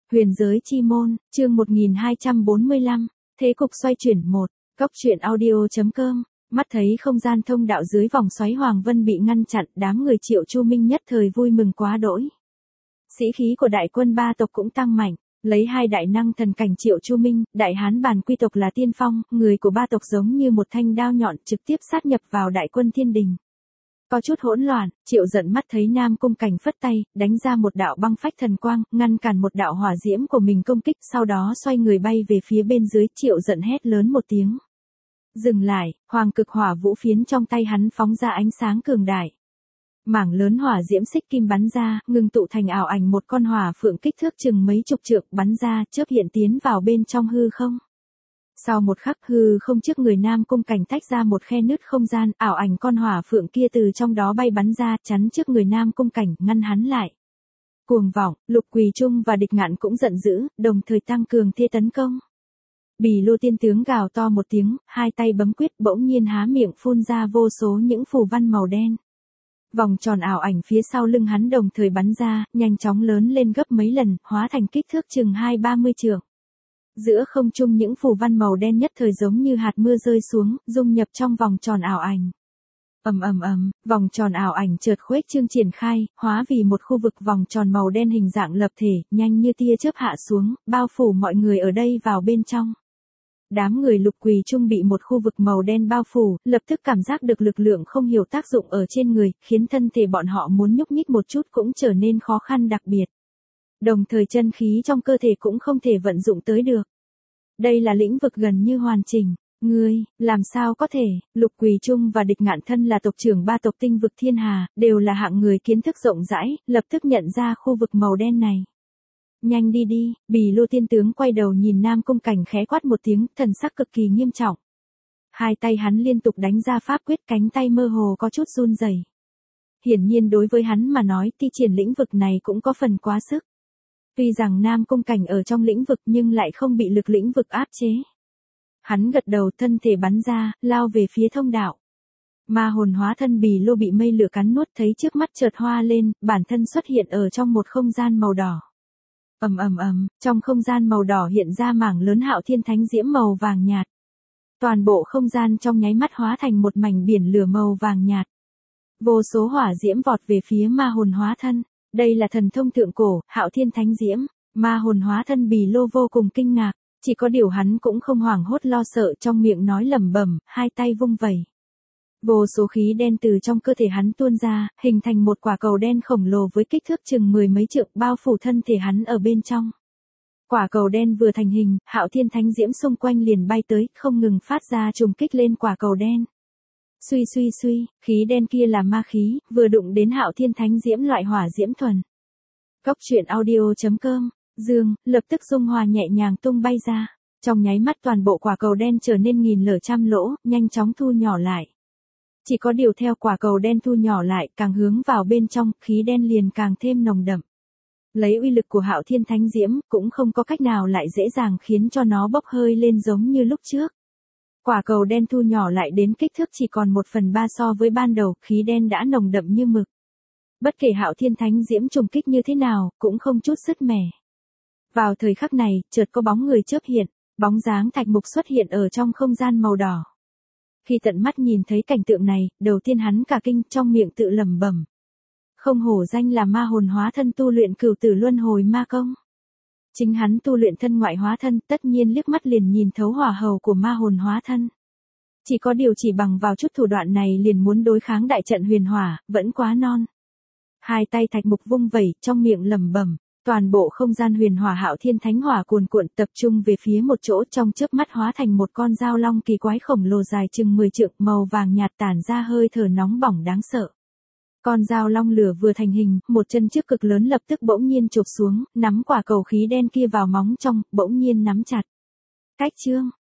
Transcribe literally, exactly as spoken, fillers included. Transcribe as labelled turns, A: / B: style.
A: Huyền giới chi môn, chương một nghìn hai trăm bốn mươi lăm, thế cục xoay chuyển một, góc truyện audio.com, mắt thấy không gian thông đạo dưới vòng xoáy Hoàng Vân bị ngăn chặn, đám người Triệu Chu Minh nhất thời vui mừng quá đỗi. Sĩ khí của đại quân ba tộc cũng tăng mạnh, lấy hai đại năng thần cảnh Triệu Chu Minh, đại hán bản quy tộc là tiên phong, người của ba tộc giống như một thanh đao nhọn trực tiếp sát nhập vào đại quân thiên đình. Có chút hỗn loạn, Triệu giận mắt thấy Nam Cung Cảnh phất tay, đánh ra một đạo băng phách thần quang, ngăn cản một đạo hỏa diễm của mình công kích, sau đó xoay người bay về phía bên dưới, Triệu giận hét lớn một tiếng. Dừng lại, hoàng cực hỏa vũ phiến trong tay hắn phóng ra ánh sáng cường đại. Mảng lớn hỏa diễm xích kim bắn ra, ngưng tụ thành ảo ảnh một con hỏa phượng kích thước chừng mấy chục trượng bắn ra, chớp hiện tiến vào bên trong hư không. Sau một khắc hư không trước người Nam Cung Cảnh tách ra một khe nứt không gian, ảo ảnh con hỏa phượng kia từ trong đó bay bắn ra, chắn trước người Nam Cung Cảnh, ngăn hắn lại. Cuồng vọng, Lục Quỳ Trung và Địch Ngạn cũng giận dữ, đồng thời tăng cường thế tấn công. Bì Lô tiên tướng gào to một tiếng, hai tay bấm quyết bỗng nhiên há miệng phun ra vô số những phù văn màu đen. Vòng tròn ảo ảnh phía sau lưng hắn đồng thời bắn ra, nhanh chóng lớn lên gấp mấy lần, hóa thành kích thước chừng hai ba mươi trượng. Giữa không trung những phù văn màu đen nhất thời giống như hạt mưa rơi xuống, dung nhập trong vòng tròn ảo ảnh. Ầm ầm ầm, vòng tròn ảo ảnh chợt khuếch trương triển khai, hóa vì một khu vực vòng tròn màu đen hình dạng lập thể, nhanh như tia chớp hạ xuống, bao phủ mọi người ở đây vào bên trong. Đám người Lục Quỳ Trung bị một khu vực màu đen bao phủ, lập tức cảm giác được lực lượng không hiểu tác dụng ở trên người, khiến thân thể bọn họ muốn nhúc nhích một chút cũng trở nên khó khăn đặc biệt. Đồng thời chân khí trong cơ thể cũng không thể vận dụng tới được. Đây là lĩnh vực gần như hoàn chỉnh. Ngươi, làm sao có thể? Lục Quỳ Trung và Địch Ngạn thân là tộc trưởng ba tộc tinh vực thiên hà, đều là hạng người kiến thức rộng rãi, lập tức nhận ra khu vực màu đen này. Nhanh đi đi, Bì Lô tiên tướng quay đầu nhìn Nam Cung Cảnh khẽ quát một tiếng, thần sắc cực kỳ nghiêm trọng. Hai tay hắn liên tục đánh ra pháp quyết, cánh tay mơ hồ có chút run rẩy. Hiển nhiên đối với hắn mà nói, thi triển lĩnh vực này cũng có phần quá sức. Tuy rằng Nam Cung Cảnh ở trong lĩnh vực nhưng lại không bị lực lĩnh vực áp chế. Hắn gật đầu, thân thể bắn ra, lao về phía thông đạo. Ma hồn hóa thân Bì Lô bị mây lửa cắn nuốt, thấy trước mắt chợt hoa lên, bản thân xuất hiện ở trong một không gian màu đỏ. Ầm ầm ầm, trong không gian màu đỏ hiện ra mảng lớn Hạo Thiên Thánh diễm màu vàng nhạt. Toàn bộ không gian trong nháy mắt hóa thành một mảnh biển lửa màu vàng nhạt. Vô số hỏa diễm vọt về phía ma hồn hóa thân. Đây là thần thông thượng cổ, Hạo Thiên Thánh diễm. Ma hồn hóa thân Bì Lô vô cùng kinh ngạc, chỉ có điều hắn cũng không hoảng hốt lo sợ, trong miệng nói lẩm bẩm, hai tay vung vẩy. Vô số khí đen từ trong cơ thể hắn tuôn ra, hình thành một quả cầu đen khổng lồ với kích thước chừng mười mấy trượng, bao phủ thân thể hắn ở bên trong. Quả cầu đen vừa thành hình, Hạo Thiên Thánh diễm xung quanh liền bay tới, không ngừng phát ra trùng kích lên quả cầu đen. Suy suy suy, khí đen kia là ma khí, vừa đụng đến Hạo Thiên Thánh diễm loại hỏa diễm thuần. Góc truyện audio.com, Dương, lập tức dung hòa nhẹ nhàng tung bay ra. Trong nháy mắt toàn bộ quả cầu đen trở nên nghìn lở trăm lỗ, nhanh chóng thu nhỏ lại. Chỉ có điều theo quả cầu đen thu nhỏ lại, càng hướng vào bên trong, khí đen liền càng thêm nồng đậm. Lấy uy lực của Hạo Thiên Thánh diễm, cũng không có cách nào lại dễ dàng khiến cho nó bốc hơi lên giống như lúc trước. Quả cầu đen thu nhỏ lại đến kích thước chỉ còn một phần ba so với ban đầu, khí đen đã nồng đậm như mực. Bất kể Hạo Thiên Thánh diễm trùng kích như thế nào, cũng không chút sứt mẻ. Vào thời khắc này, chợt có bóng người chớp hiện, bóng dáng Thạch Mục xuất hiện ở trong không gian màu đỏ. Khi tận mắt nhìn thấy cảnh tượng này, đầu tiên hắn cả kinh, trong miệng tự lẩm bẩm. Không hổ danh là ma hồn hóa thân tu luyện cửu tử luân hồi ma công. Chính hắn tu luyện thân ngoại hóa thân, tất nhiên liếc mắt liền nhìn thấu hỏa hầu của ma hồn hóa thân. Chỉ có điều chỉ bằng vào chút thủ đoạn này liền muốn đối kháng đại trận huyền hỏa, vẫn quá non. Hai tay Thạch Mục vung vẩy, trong miệng lẩm bẩm, toàn bộ không gian huyền hỏa Hạo Thiên Thánh hỏa cuồn cuộn tập trung về phía một chỗ, trong chớp mắt hóa thành một con dao long kỳ quái khổng lồ dài chừng mười trượng, màu vàng nhạt tản ra hơi thở nóng bỏng đáng sợ. Con dao long lửa vừa thành hình, một chân trước cực lớn lập tức bỗng nhiên chụp xuống, nắm quả cầu khí đen kia vào móng trong, bỗng nhiên nắm chặt. Cách chương,